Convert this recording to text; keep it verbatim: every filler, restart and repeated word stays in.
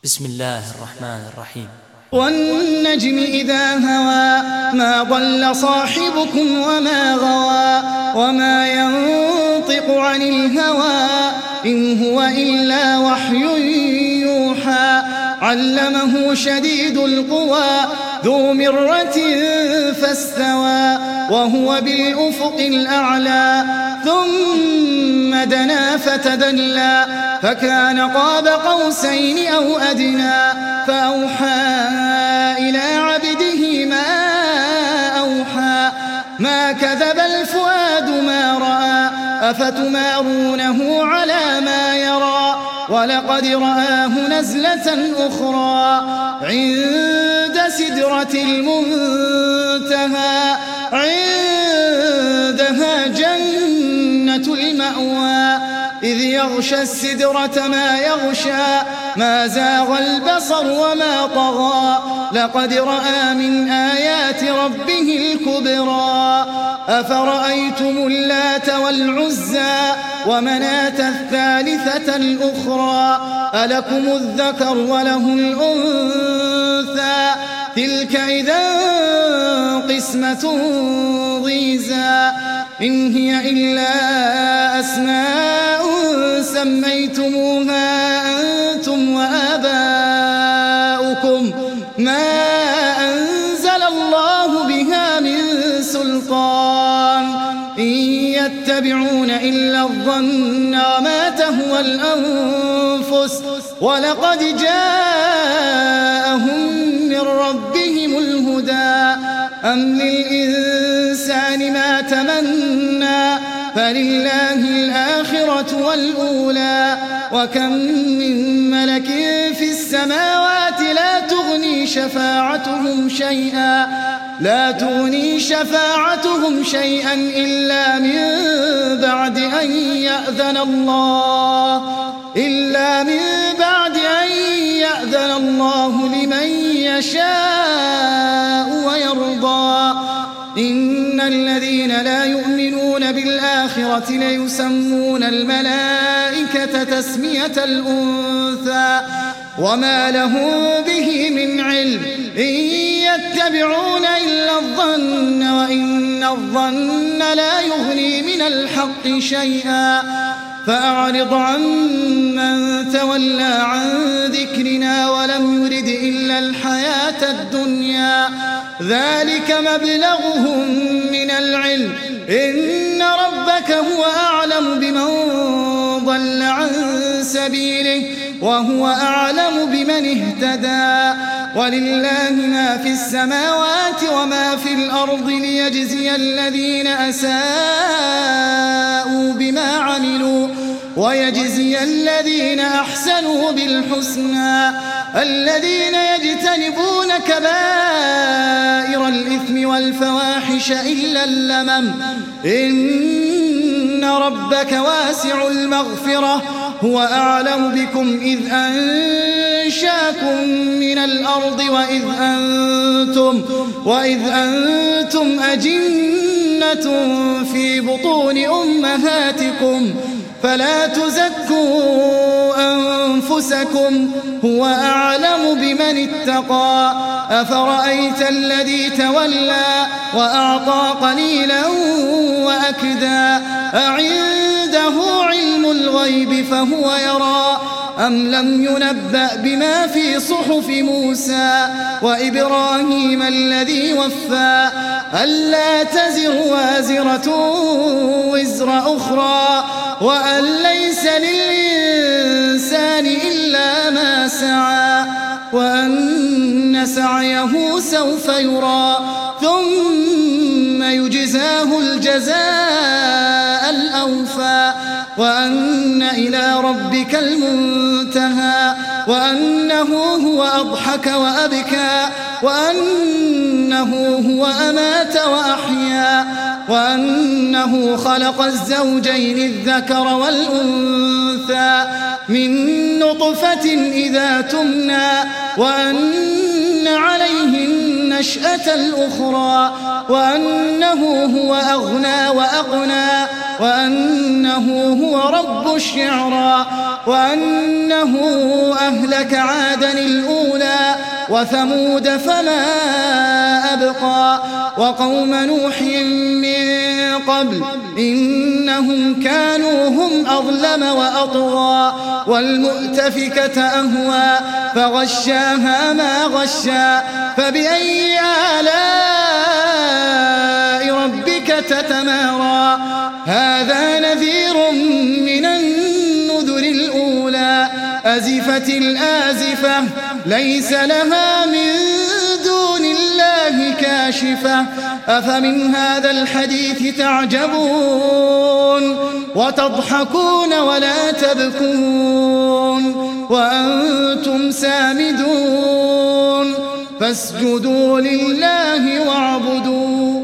بسم الله الرحمن الرحيم. والنجم إذا هوى ما ضل صاحبكم وما غوى وما ينطق عن الهوى إن هو إلا وحي يوحى علمه شديد القوى ذو مرة فاستوى وهو بالأفق الأعلى ثم دنا فتدلى فكان قاب قوسين أو أدنى فأوحى إلى عبده ما أوحى ما كذب الفؤاد ما رأى أفتمارونه على ما يرى ولقد رآه نزلة أخرى عند سدرة المنتهى عندها جنة المأوى إذ يغشى السدرة ما يغشى ما زاغ البصر وما طغى لقد رأى من آيات ربه الكبرى أفرأيتم اللات والعزى ومناة الثالثة الأخرى ألكم الذكر وله الأنثى تلك إذا قسمة ضيزى إن هي إلا أسماء سميتموها أنتم وآباؤكم ما أنزل الله بها من سلطان إن يتبعون إلا الظن وما تهوى الأنفس ولقد جاءهم من ربهم الهدى أم للإنسان ما تمنى فلله الآخرة والأولى وكم من ملك في السماوات لا تغني شفاعتهم شيئا لا تغني شفاعتهم شيئا إلا من بعد أن يأذن الله إلا من بعد أن يأذن الله لمن يشاء ويرضى إن الذين لا يؤمنون بالآخرة ليسمون الملائكة تسمية الأنثى وما لهم به من علم إن يتبعون إلا الظن وإن الظن لا يغني من الحق شيئا فأعرض عن من تولى عن ذكرنا ولم يرد إلا الحياة الدنيا ذلك مبلغهم من العلم إن ربك هو أعلم بمن ضل عن سبيله وهو أعلم بمن اهتدى ولله ما في السماوات وما في الأرض ليجزي الذين أساءوا بما عملوا ويجزي الذين أحسنوا بالحسنى الذين يجتنبون كبائر الإثم والفواحش إلا اللمم إن ربك واسع المغفرة هو أعلم بكم إذ أنشاكم من الأرض وإذ أنتم, وإذ أنتم أجنة في بطون أمهاتكم فلا تزكوا أنفسكم هو أعلم بمن اتقى أفرأيت الذي تولى وأعطى قليلا وأكدى أعنده علم الغيب فهو يرى أم لم ينبأ بما في صحف موسى وإبراهيم الذي وفى ألا تزر وازرة وزر أخرى وأن ليس للإنسان إلا ما سعى وأن سعيه سوف يرى ثم يجزاه الجزاء الأوفى وأن إلى ربك المنتهى وأنه هو أضحك وأبكى وأنه هو أمات وأحيا وأنه خلق الزوجين الذكر والأنثى من نطفة إذا تمنى وأن عليه النشأة الأخرى وأنه هو أغنى وأقنى وأنه هو رب الشعرى وأنه أهلك عادا الأولى وثمود فما أبقى وقوم نوح من قبل إنهم كانوا هم أظلم وأطغى والمؤتفكة أهوى فغشاها ما غشى فبأي آلاء ربك تتمارى هذا نذير من النذر الأولى أزفت الآزفة ليس لها من دون الله كاشفة أفمن هذا الحديث تعجبون وتضحكون ولا تبكون وأنتم سامدون فاسجدوا لله واعبدوا